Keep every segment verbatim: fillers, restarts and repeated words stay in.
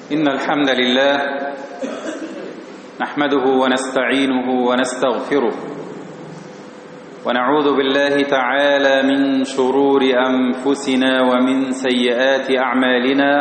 إن الحمد لله نحمده ونستعينه ونستغفره ونعوذ بالله تعالى من شرور أنفسنا ومن سيئات أعمالنا.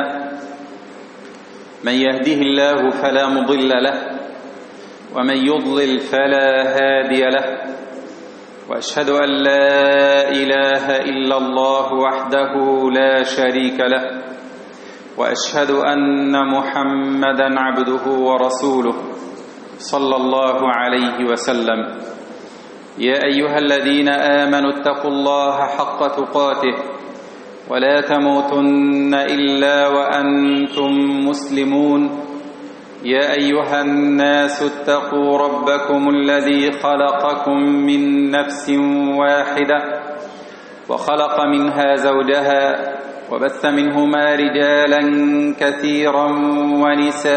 من يهده الله فلا مضل له ومن يضلل فلا هادي له، وأشهد أن لا إله إلا الله وحده لا شريك له، وأشهد أن محمدًا عبده ورسوله صلى الله عليه وسلم. يا أيها الذين آمنوا اتقوا الله حق تقاته ولا تموتن إلا وأنتم مسلمون. يا أيها الناس اتقوا ربكم الذي خلقكم من نفس واحدة وخلق منها زوجها وبث منهما رجالا كثيرا ونساء،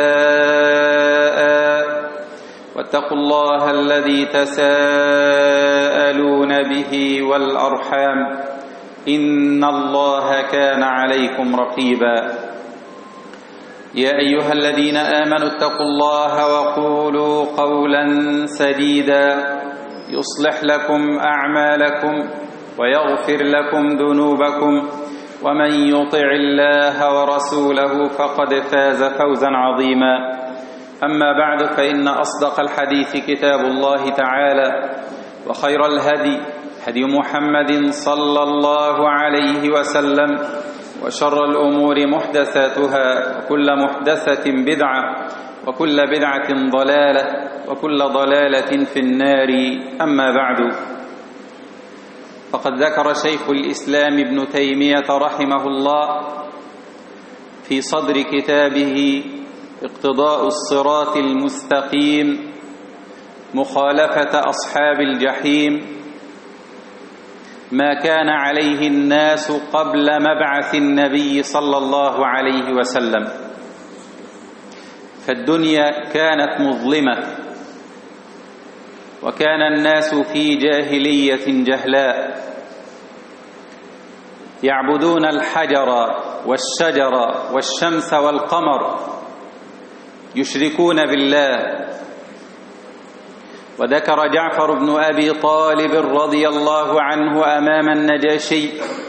واتقوا الله الذي تساءلون به والأرحام إن الله كان عليكم رقيبا. يا أيها الذين آمنوا اتقوا الله وقولوا قولا سديدا يصلح لكم أعمالكم ويغفر لكم ذنوبكم، ومن يطع الله ورسوله فقد فاز فوزا عظيما. أما بعد، فإن أصدق الحديث كتاب الله تعالى، وخير الهدي هدي محمد صلى الله عليه وسلم، وشر الأمور محدثاتها، وكل محدثة بدعة، وكل بدعة ضلالة، وكل ضلالة في النار. أما بعد، فقد ذكر شيخ الإسلام ابن تيمية رحمه الله في صدر كتابه اقتضاء الصراط المستقيم مخالفة أصحاب الجحيم ما كان عليه الناس قبل مبعث النبي صلى الله عليه وسلم. فالدنيا كانت مظلمة، وكان الناس في جاهلية جهلاء يعبدون الحجر والشجر والشمس والقمر، يشركون بالله. وذكر جعفر بن أبي طالب رضي الله عنه أمام النجاشي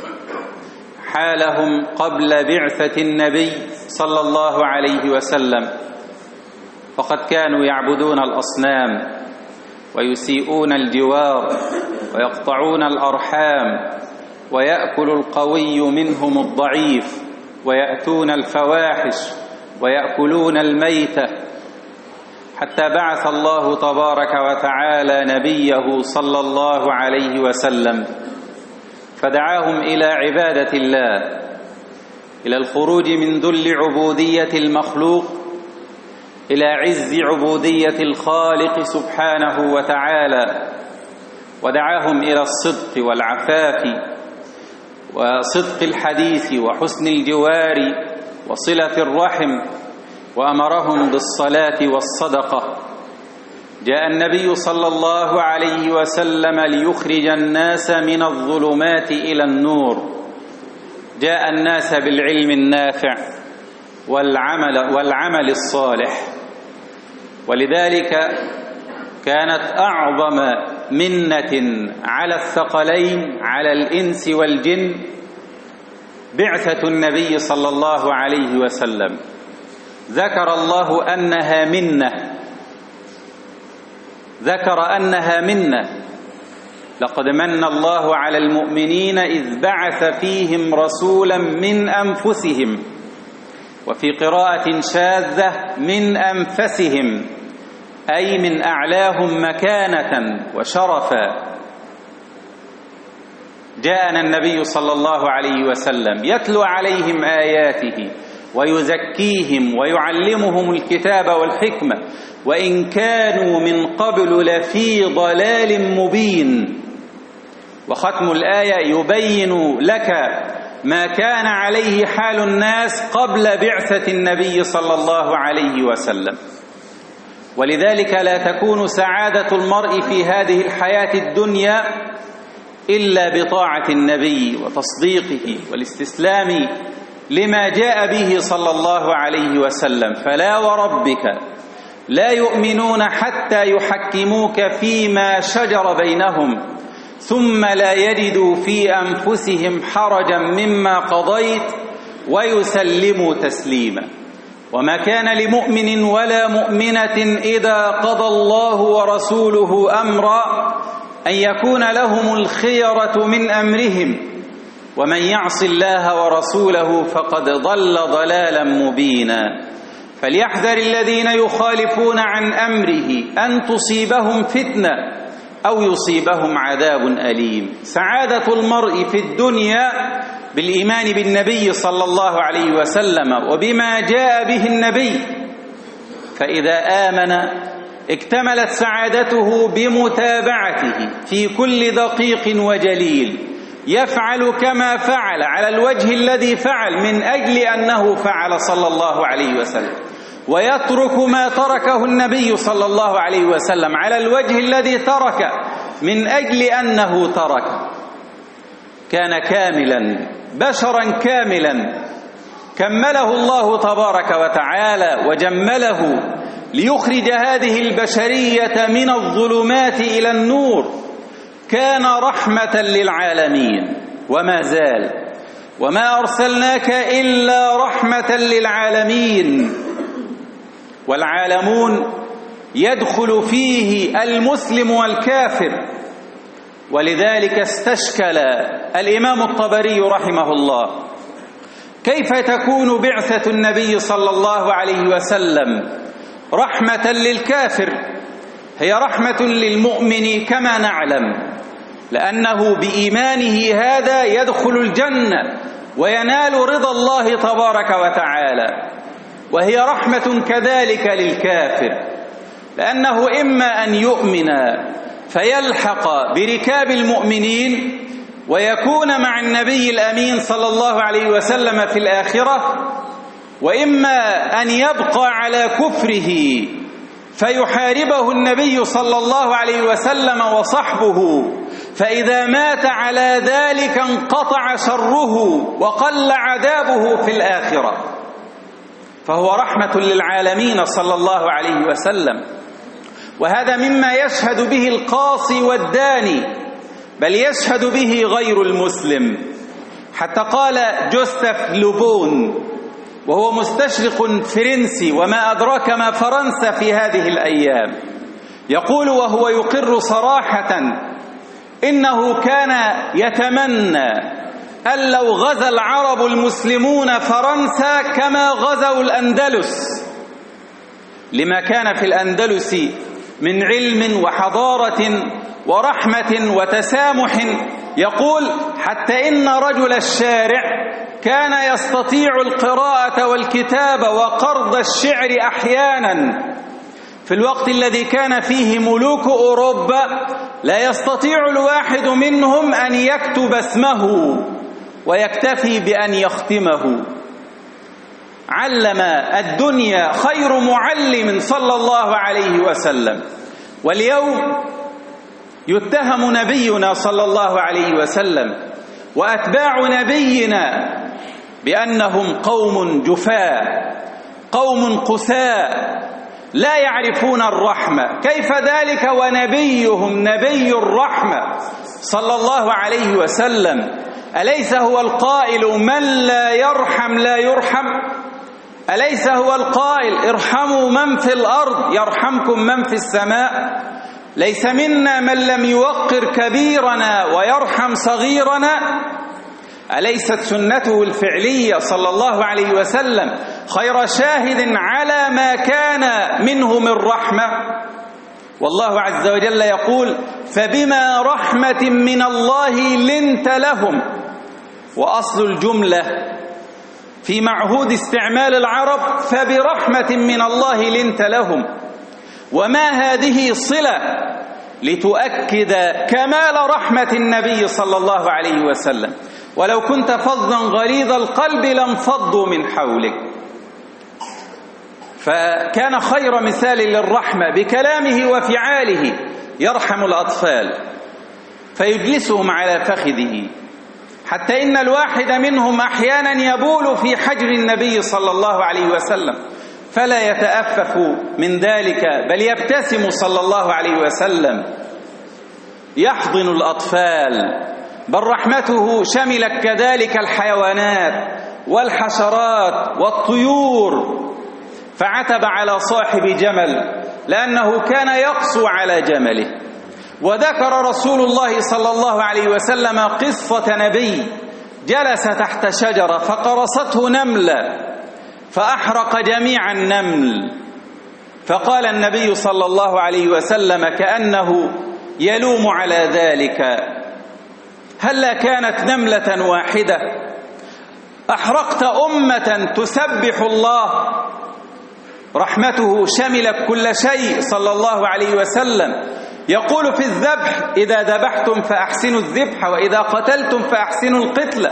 حالهم قبل بعثة النبي صلى الله عليه وسلم، فقد كانوا يعبدون الأصنام ويسيئون الجوار ويقطعون الأرحام، ويأكل القوي منهم الضعيف، ويأتون الفواحش ويأكلون الميتة، حتى بعث الله تبارك وتعالى نبيه صلى الله عليه وسلم فدعاهم إلى عبادة الله، إلى الخروج من ذل عبودية المخلوق إلى عز عبودية الخالق سبحانه وتعالى، ودعاهم إلى الصدق والعفاف وصدق الحديث وحسن الجوار وصلة الرحم، وأمرهم بالصلاة والصدقة. جاء النبي صلى الله عليه وسلم ليخرج الناس من الظلمات إلى النور، جاء الناس بالعلم النافع والعمل, والعمل الصالح. ولذلك كانت أعظم منة على الثقلين على الإنس والجن بعثة النبي صلى الله عليه وسلم. ذكر الله أنها منة، ذكر أنها منة لقد من الله على المؤمنين إذ بعث فيهم رسولا من أنفسهم، وفي قراءة شاذة من أنفسهم، أي من أعلاهم مكانة وشرفا. جاءنا النبي صلى الله عليه وسلم يتلو عليهم آياته ويزكيهم ويعلمهم الكتاب والحكمة، وإن كانوا من قبل لفي ضلال مبين. وختم الآية يبين لك ما كان عليه حال الناس قبل بعثة النبي صلى الله عليه وسلم. ولذلك لا تكون سعادة المرء في هذه الحياة الدنيا إلا بطاعة النبي وتصديقه والاستسلام لما جاء به صلى الله عليه وسلم. فلا وربك لا يؤمنون حتى يحكموك فيما شجر بينهم ثم لا يجدوا في أنفسهم حرجا مما قضيت ويسلموا تسليما. وما كان لمؤمن ولا مؤمنة إذا قضى الله ورسوله أمرا أن يكون لهم الخيرة من أمرهم ومن يعص الله ورسوله فقد ضل ضلالا مبينا. فليحذر الذين يخالفون عن أمره أن تصيبهم فتنة أو يصيبهم عذاب أليم. سعادة المرء في الدنيا بالإيمان بالنبي صلى الله عليه وسلم وبما جاء به النبي، فإذا آمن اكتملت سعادته بمتابعته في كل دقيق وجليل، يفعل كما فعل على الوجه الذي فعل من أجل أنه فعل صلى الله عليه وسلم، ويترك ما تركه النبي صلى الله عليه وسلم على الوجه الذي ترك من أجل أنه ترك. كان كاملا، بشرا كاملا كمله الله تبارك وتعالى وجمله ليخرج هذه البشرية من الظلمات إلى النور. كان رحمة للعالمين وما زال، وما أرسلناك إلا رحمة للعالمين. والعالمون يدخل فيه المسلم والكافر، ولذلك استشكل الإمام الطبري رحمه الله كيف تكون بعثة النبي صلى الله عليه وسلم رحمة للكافر؟ هي رحمة للمؤمن كما نعلم، لأنه بإيمانه هذا يدخل الجنة وينال رضا الله تبارك وتعالى. وهي رحمة كذلك للكافر، لأنه إما أن يؤمن فيلحق بركاب المؤمنين ويكون مع النبي الأمين صلى الله عليه وسلم في الآخرة، وإما أن يبقى على كفره فيحاربه النبي صلى الله عليه وسلم وصحبه، فإذا مات على ذلك انقطع شره وقل عذابه في الآخرة. فهو رحمة للعالمين صلى الله عليه وسلم، وهذا مما يشهد به القاصي والداني، بل يشهد به غير المسلم. حتى قال جوستاف لوبون وهو مستشرق فرنسي، وما أدراك ما فرنسا في هذه الأيام، يقول وهو يقر صراحة إنه كان يتمنى أن لو غزا العرب المسلمون فرنسا كما غزوا الأندلس، لما كان في الأندلس من علم وحضارة ورحمة وتسامح. يقول حتى إن رجل الشارع كان يستطيع القراءة والكتابة وقرض الشعر أحيانا في الوقت الذي كان فيه ملوك أوروبا، لا يستطيع الواحد منهم أن يكتب اسمه ويكتفي بأن يختمه. علم الدنيا خير معلم صلى الله عليه وسلم. واليوم يتهم نبينا صلى الله عليه وسلم وأتباع نبينا بأنهم قوم جفاء، قوم قساء، لا يعرفون الرحمة. كيف ذلك ونبيهم نبي الرحمة صلى الله عليه وسلم؟ أليس هو القائل من لا يرحم لا يرحم؟ أليس هو القائل ارحموا من في الأرض يرحمكم من في السماء؟ ليس منا من لم يوقر كبيرنا ويرحم صغيرنا. أليست سنته الفعلية صلى الله عليه وسلم خير شاهد على ما كان منه من رحمة؟ والله عز وجل يقول فبما رحمة من الله لنت لهم. وأصل الجملة في معهود استعمال العرب فبرحمة من الله لنت لهم. وما هذه صلة لتؤكد كمال رحمة النبي صلى الله عليه وسلم. ولو كنت فظا غليظ القلب لانفضوا من حولك. فكان خير مثال للرحمة بكلامه وفعاله. يرحم الأطفال فيجلسهم على فخذه حتى إن الواحد منهم أحيانا يبول في حجر النبي صلى الله عليه وسلم فلا يتأفف من ذلك، بل يبتسم صلى الله عليه وسلم، يحضن الأطفال، بل رحمته شملت كذلك الحيوانات والحشرات والطيور. فعتب على صاحب جمل لأنه كان يقسو على جمله. وذكر رسول الله صلى الله عليه وسلم قصة نبي جلس تحت شجرة فقرصته نملة فأحرق جميع النمل، فقال النبي صلى الله عليه وسلم كأنه يلوم على ذلك: هلا كانت نملة واحدة أحرقت أمة تسبح الله؟ رحمته شملت كل شيء صلى الله عليه وسلم. يقول في الذبح: إذا ذبحتم فأحسنوا الذبح، وإذا قتلتم فأحسنوا القتلة،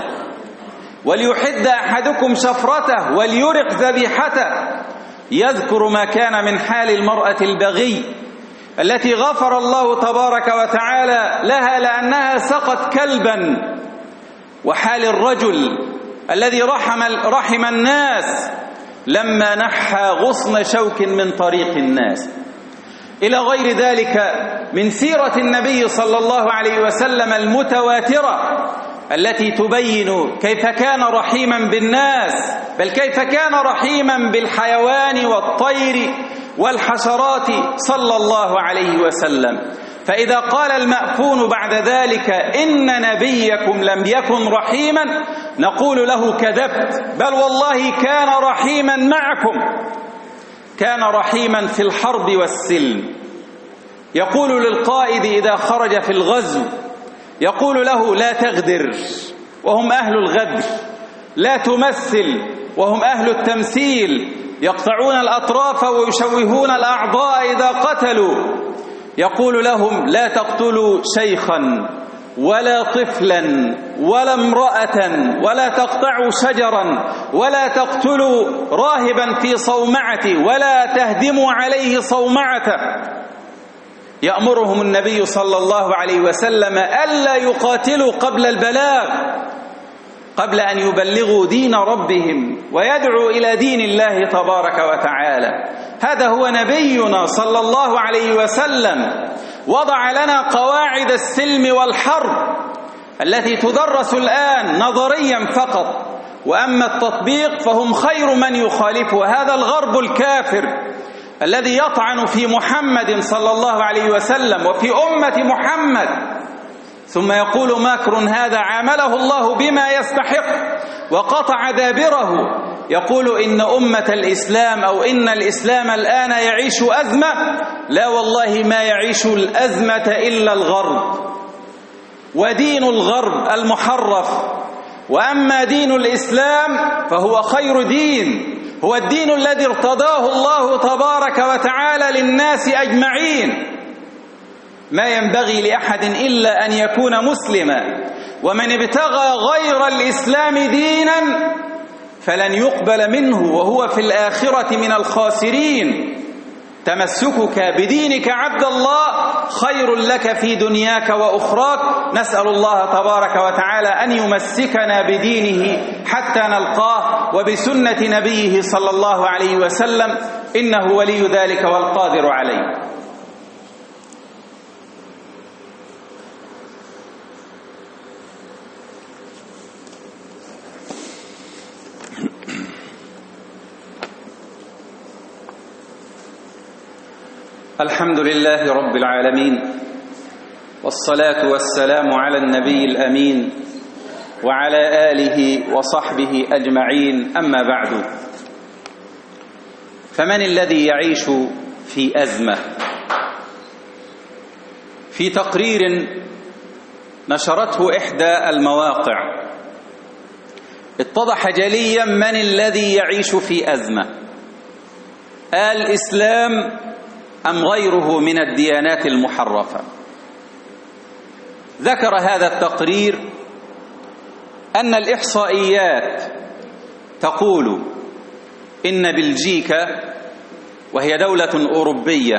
وليحد أحدكم شفرته وليرق ذبيحته. يذكر ما كان من حال المرأة البغي التي غفر الله تبارك وتعالى لها لأنها سقت كلبا، وحال الرجل الذي رحم, رحم الناس لما نحى غصن شوك من طريق الناس، إلى غير ذلك من سيرة النبي صلى الله عليه وسلم المتواترة التي تبين كيف كان رحيما بالناس، بل كيف كان رحيما بالحيوان والطير والحشرات صلى الله عليه وسلم. فإذا قال المأفون بعد ذلك إن نبيكم لم يكن رحيما، نقول له كذبت، بل والله كان رحيما معكم، كان رحيما في الحرب والسلم. يقول للقائد إذا خرج في الغزو، يقول له: لا تغدر، وهم أهل الغدر، لا تمثل، وهم أهل التمثيل، يقطعون الأطراف ويشوهون الأعضاء إذا قتلوا. يقول لهم: لا تقتلوا شيخا ولا طفلا ولا امرأة، ولا تقطعوا شجرا، ولا تقتلوا راهبا في صومعته، ولا تهدموا عليه صومعته. يأمرهم النبي صلى الله عليه وسلم ألا يقاتلوا قبل البلاغ، قبل أن يبلغوا دين ربهم ويدعوا إلى دين الله تبارك وتعالى. هذا هو نبينا صلى الله عليه وسلم، وضع لنا قواعد السلم والحرب التي تدرس الآن نظريا فقط، وأما التطبيق فهم خير من يخالفه. هذا الغرب الكافر الذي يطعن في محمد صلى الله عليه وسلم وفي أمة محمد، ثم يقول ماكر هذا عامله الله بما يستحق وقطع دابره. يقول إن أمة الإسلام أو إن الإسلام الآن يعيش أزمة. لا والله، ما يعيش الأزمة إلا الغرب، ودين الغرب المحرف. وأما دين الإسلام فهو خير دين، هو الدين الذي ارتضاه الله تبارك وتعالى للناس أجمعين. ما ينبغي لأحد إلا أن يكون مسلما، ومن ابتغى غير الإسلام دينا فلن يقبل منه وهو في الآخرة من الخاسرين. تمسكك بدينك عبد الله خير لك في دنياك وأخراك. نسأل الله تبارك وتعالى أن يمسكنا بدينه حتى نلقاه وبسنة نبيه صلى الله عليه وسلم، إنه ولي ذلك والقادر عليه. الحمد لله رب العالمين، والصلاة والسلام على النبي الأمين وعلى آله وصحبه أجمعين. أما بعد، فمن الذي يعيش في أزمة؟ في تقرير نشرته إحدى المواقع اتضح جليا من الذي يعيش في أزمة: الإسلام أم غيره من الديانات المحرفة. ذكر هذا التقرير أن الإحصائيات تقول إن بلجيكا، وهي دولة أوروبية،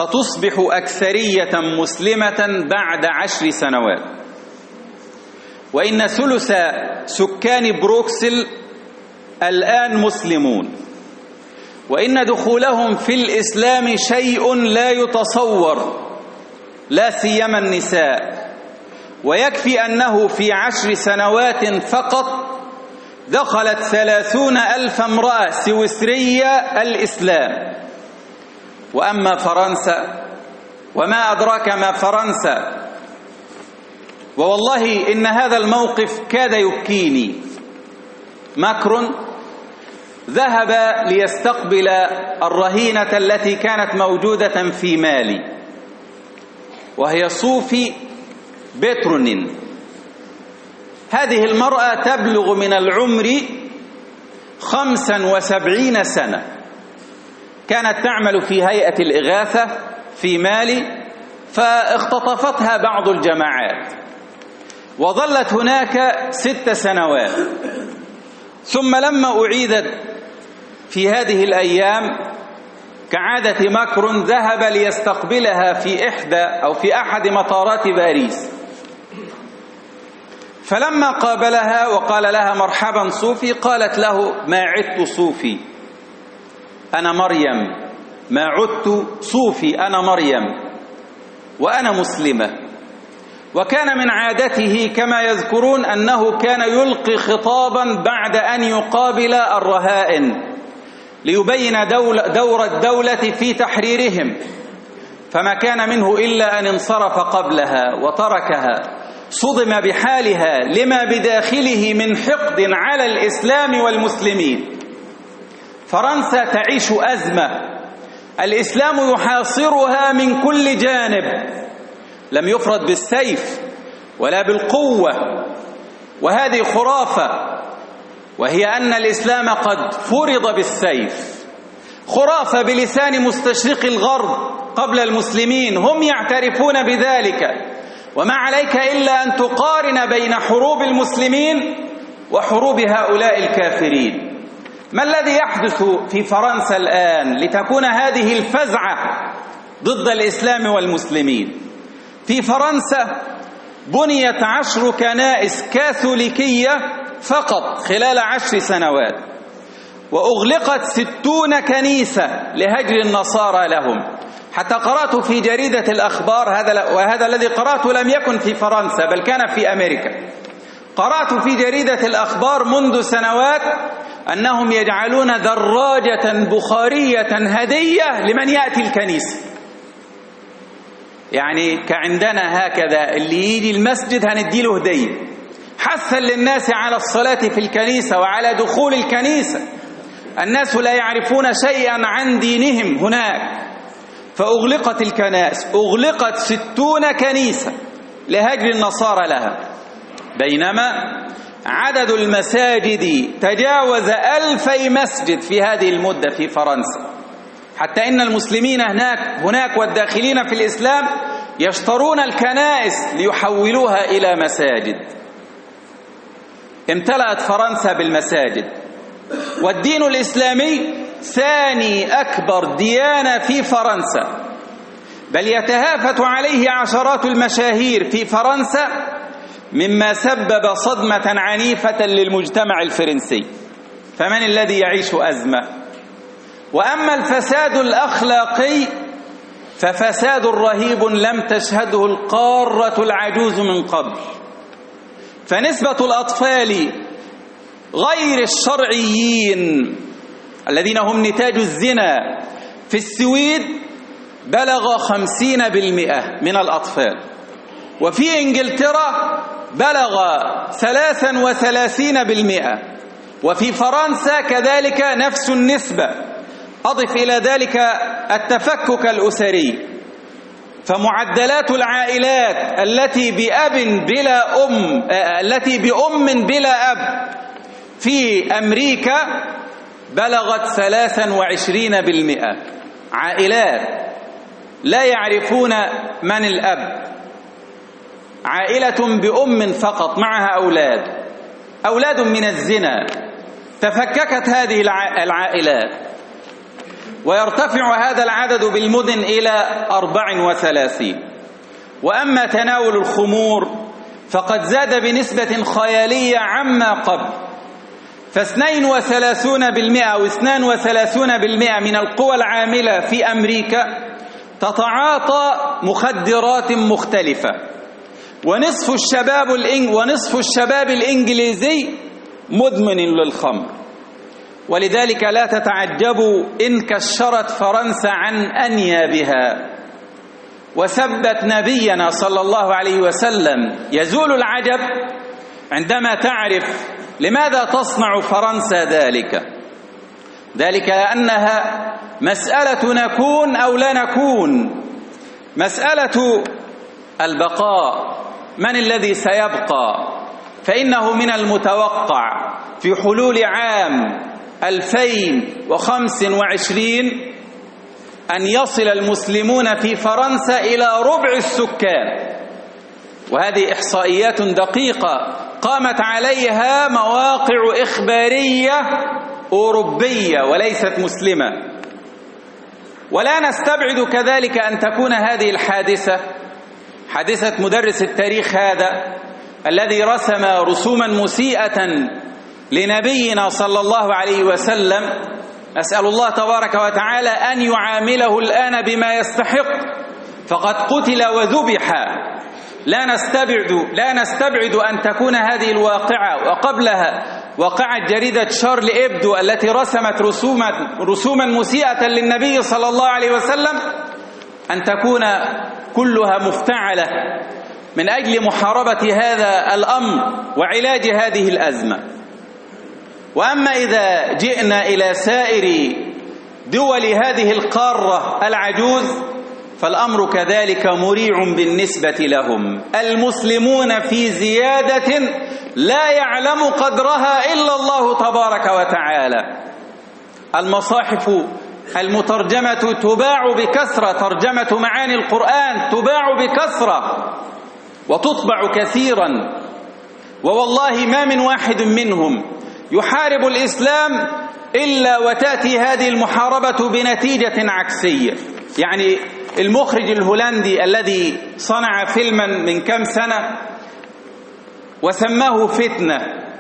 ستصبح أكثرية مسلمة بعد عشر سنوات. وإن ثلث سكان بروكسل الآن مسلمون، وإن دخولهم في الإسلام شيء لا يتصور، لا سيما النساء. ويكفي أنه في عشر سنوات فقط دخلت ثلاثون ألف امرأة سويسرية الإسلام. وأما فرنسا، وما أدراك ما فرنسا، ووالله إن هذا الموقف كاد يبكيني. ماكرون ذهب ليستقبل الرهينة التي كانت موجودة في مالي، وهي صوفي بيترونين. هذه المرأة تبلغ من العمر خمسا وسبعين سنة، كانت تعمل في هيئة الإغاثة في مالي، فاختطفتها بعض الجماعات وظلت هناك ست سنوات. ثم لما أعيدت في هذه الأيام كعادة ماكرون ذهب ليستقبلها في إحدى أو في أحد مطارات باريس، فلما قابلها وقال لها مرحبا صوفي، قالت له ما عدت صوفي أنا مريم، ما عدت صوفي أنا مريم وأنا مسلمة. وكان من عادته كما يذكرون أنه كان يلقي خطابا بعد أن يقابل الرهائن ليبين دول دور الدولة في تحريرهم، فما كان منه إلا أن انصرف قبلها وتركها. صدم بحالها لما بداخله من حقد على الإسلام والمسلمين. فرنسا تعيش أزمة، الإسلام يحاصرها من كل جانب، لم يفرض بالسيف ولا بالقوة، وهذه خرافة، وهي أن الإسلام قد فرض بالسيف. خرافة بلسان مستشرقي الغرب قبل المسلمين، هم يعترفون بذلك. وما عليك إلا أن تقارن بين حروب المسلمين وحروب هؤلاء الكافرين. ما الذي يحدث في فرنسا الآن لتكون هذه الفزعة ضد الإسلام والمسلمين؟ في فرنسا بنيت عشر كنائس كاثوليكية فقط خلال عشر سنوات، وأغلقت ستون كنيسة لهجر النصارى لهم. حتى قرأت في جريدة الأخبار، هذا وهذا الذي قرأته لم يكن في فرنسا بل كان في أمريكا، قرأت في جريدة الأخبار منذ سنوات أنهم يجعلون دراجة بخارية هدية لمن يأتي الكنيسة. يعني كعندنا هكذا، اللي يجي المسجد هنديله هدية، حثا للناس على الصلاة في الكنيسة وعلى دخول الكنيسة. الناس لا يعرفون شيئا عن دينهم هناك. فأغلقت الكنائس، أغلقت ستون كنيسة لهجر النصارى لها، بينما عدد المساجد تجاوز ألفي مسجد في هذه المدة في فرنسا، حتى إن المسلمين هناك هناك والداخلين في الإسلام يشترون الكنائس ليحولوها إلى مساجد. امتلأت فرنسا بالمساجد، والدين الإسلامي ثاني أكبر ديانة في فرنسا، بل يتهافت عليه عشرات المشاهير في فرنسا، مما سبب صدمة عنيفة للمجتمع الفرنسي. فمن الذي يعيش أزمة؟ وأما الفساد الأخلاقي ففساد رهيب لم تشهده القارة العجوز من قبل. فنسبة الأطفال غير الشرعيين الذين هم نتاج الزنا في السويد بلغ خمسين بالمئة من الأطفال، وفي إنجلترا بلغ ثلاثا وثلاثين بالمئة، وفي فرنسا كذلك نفس النسبة. أضف إلى ذلك التفكك الأسري، فمعدلات العائلات التي بأب بلا أم التي بأم بلا أب في أمريكا بلغت ثلاثا وعشرين بالمئة. عائلات لا يعرفون من الأب، عائلة بأم فقط معها أولاد، أولاد من الزنا. تفككت هذه العائلات، ويرتفع هذا العدد بالمدن إلى أربع وثلاثين. وأما تناول الخمور فقد زاد بنسبة خيالية عما قبل، فاثنين وثلاثون بالمئة أو اثنان وثلاثون بالمئة من القوى العاملة في أمريكا تتعاطى مخدرات مختلفة، ونصف الشباب الإنج... ونصف الشباب الإنجليزي مدمن للخمر. ولذلك لا تتعجبوا إن كشرت فرنسا عن أنيابها وسبت نبينا صلى الله عليه وسلم. يزول العجب عندما تعرف لماذا تصنع فرنسا ذلك. ذلك لأنها مسألة نكون أو لا نكون، مسألة البقاء. من الذي سيبقى؟ فإنه من المتوقع في حلول عام ألفين وخمسة وعشرين أن يصل المسلمون في فرنسا إلى ربع السكان، وهذه إحصائيات دقيقة قامت عليها مواقع إخبارية أوروبية وليست مسلمة. ولا نستبعد كذلك أن تكون هذه الحادثة حادثة مدرس التاريخ هذا الذي رسم رسوما مسيئة لنبينا صلى الله عليه وسلم. أسأل الله تبارك وتعالى أن يعامله الآن بما يستحق، فقد قتل وذبح. لا نستبعد لا نستبعد أن تكون هذه الواقعة وقبلها وقعت جريدة شارل إبدو التي رسمت رسوما رسوما مسيئة للنبي صلى الله عليه وسلم أن تكون كلها مفتعلة من أجل محاربة هذا الأمر وعلاج هذه الأزمة. وأما إذا جئنا إلى سائر دول هذه القارة العجوز فالأمر كذلك مريع بالنسبة لهم. المسلمون في زيادة لا يعلم قدرها إلا الله تبارك وتعالى. المصاحف المترجمة تباع بكثرة، ترجمة معاني القرآن تباع بكثرة وتطبع كثيرا، ووالله ما من واحد منهم يحارب الإسلام إلا وتأتي هذه المحاربة بنتيجة عكسية. يعني المخرج الهولندي الذي صنع فيلما من كم سنة وسماه فتنة،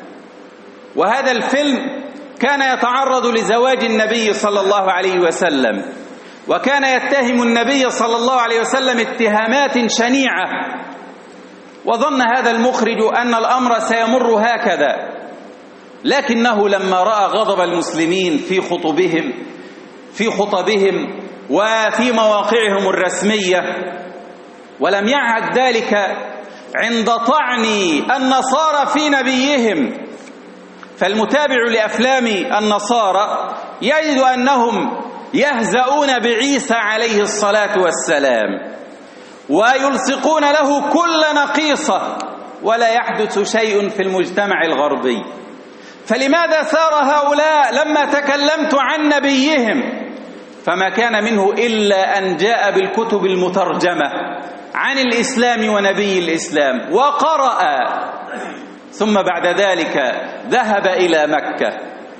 وهذا الفيلم كان يتعرض لزواج النبي صلى الله عليه وسلم، وكان يتهم النبي صلى الله عليه وسلم اتهامات شنيعة، وظن هذا المخرج أن الأمر سيمر هكذا، لكنه لما رأى غضب المسلمين في خطبهم في خطبهم وفي مواقعهم الرسمية، ولم يعد ذلك عند طعن النصارى في نبيهم. فالمتابع لأفلام النصارى يجد أنهم يهزؤون بعيسى عليه الصلاة والسلام ويلصقون له كل نقيصة، ولا يحدث شيء في المجتمع الغربي. فلماذا ثار هؤلاء لما تكلمت عن نبيهم؟ فما كان منه إلا أن جاء بالكتب المترجمة عن الإسلام ونبي الإسلام وقرأ، ثم بعد ذلك ذهب إلى مكة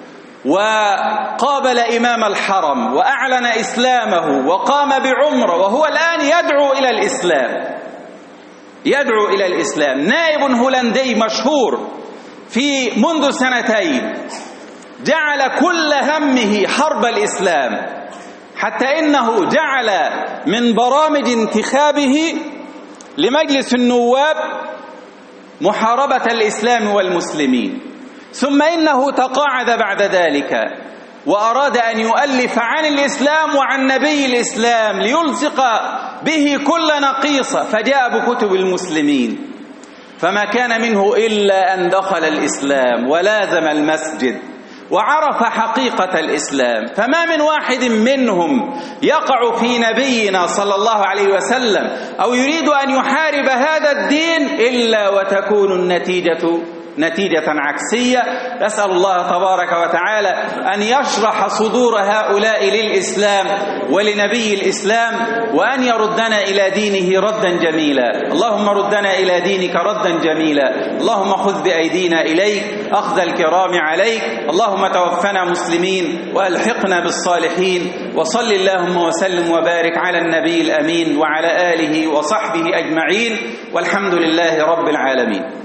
وقابل إمام الحرم وأعلن إسلامه وقام بعمرة، وهو الآن يدعو إلى الإسلام يدعو إلى الإسلام. نائب هولندي مشهور في منذ سنتين جعل كل همه حرب الإسلام، حتى إنه جعل من برامج انتخابه لمجلس النواب محاربة الإسلام والمسلمين. ثم إنه تقاعد بعد ذلك وأراد أن يؤلف عن الإسلام وعن نبي الإسلام ليلصق به كل نقيصة، فجاء بكتب المسلمين. فما كان منه إلا أن دخل الإسلام ولازم المسجد وعرف حقيقة الإسلام. فما من واحد منهم يقع في نبينا صلى الله عليه وسلم أو يريد أن يحارب هذا الدين إلا وتكون النتيجة نتيجة عكسية. نسأل الله تبارك وتعالى أن يشرح صدور هؤلاء للإسلام ولنبي الإسلام، وأن يردنا إلى دينه ردا جميلا. اللهم ردنا إلى دينك ردا جميلا. اللهم خذ بأيدينا إليك أخذ الكرام عليك. اللهم توفنا مسلمين وألحقنا بالصالحين. وصل اللهم وسلم وبارك على النبي الأمين وعلى آله وصحبه أجمعين، والحمد لله رب العالمين.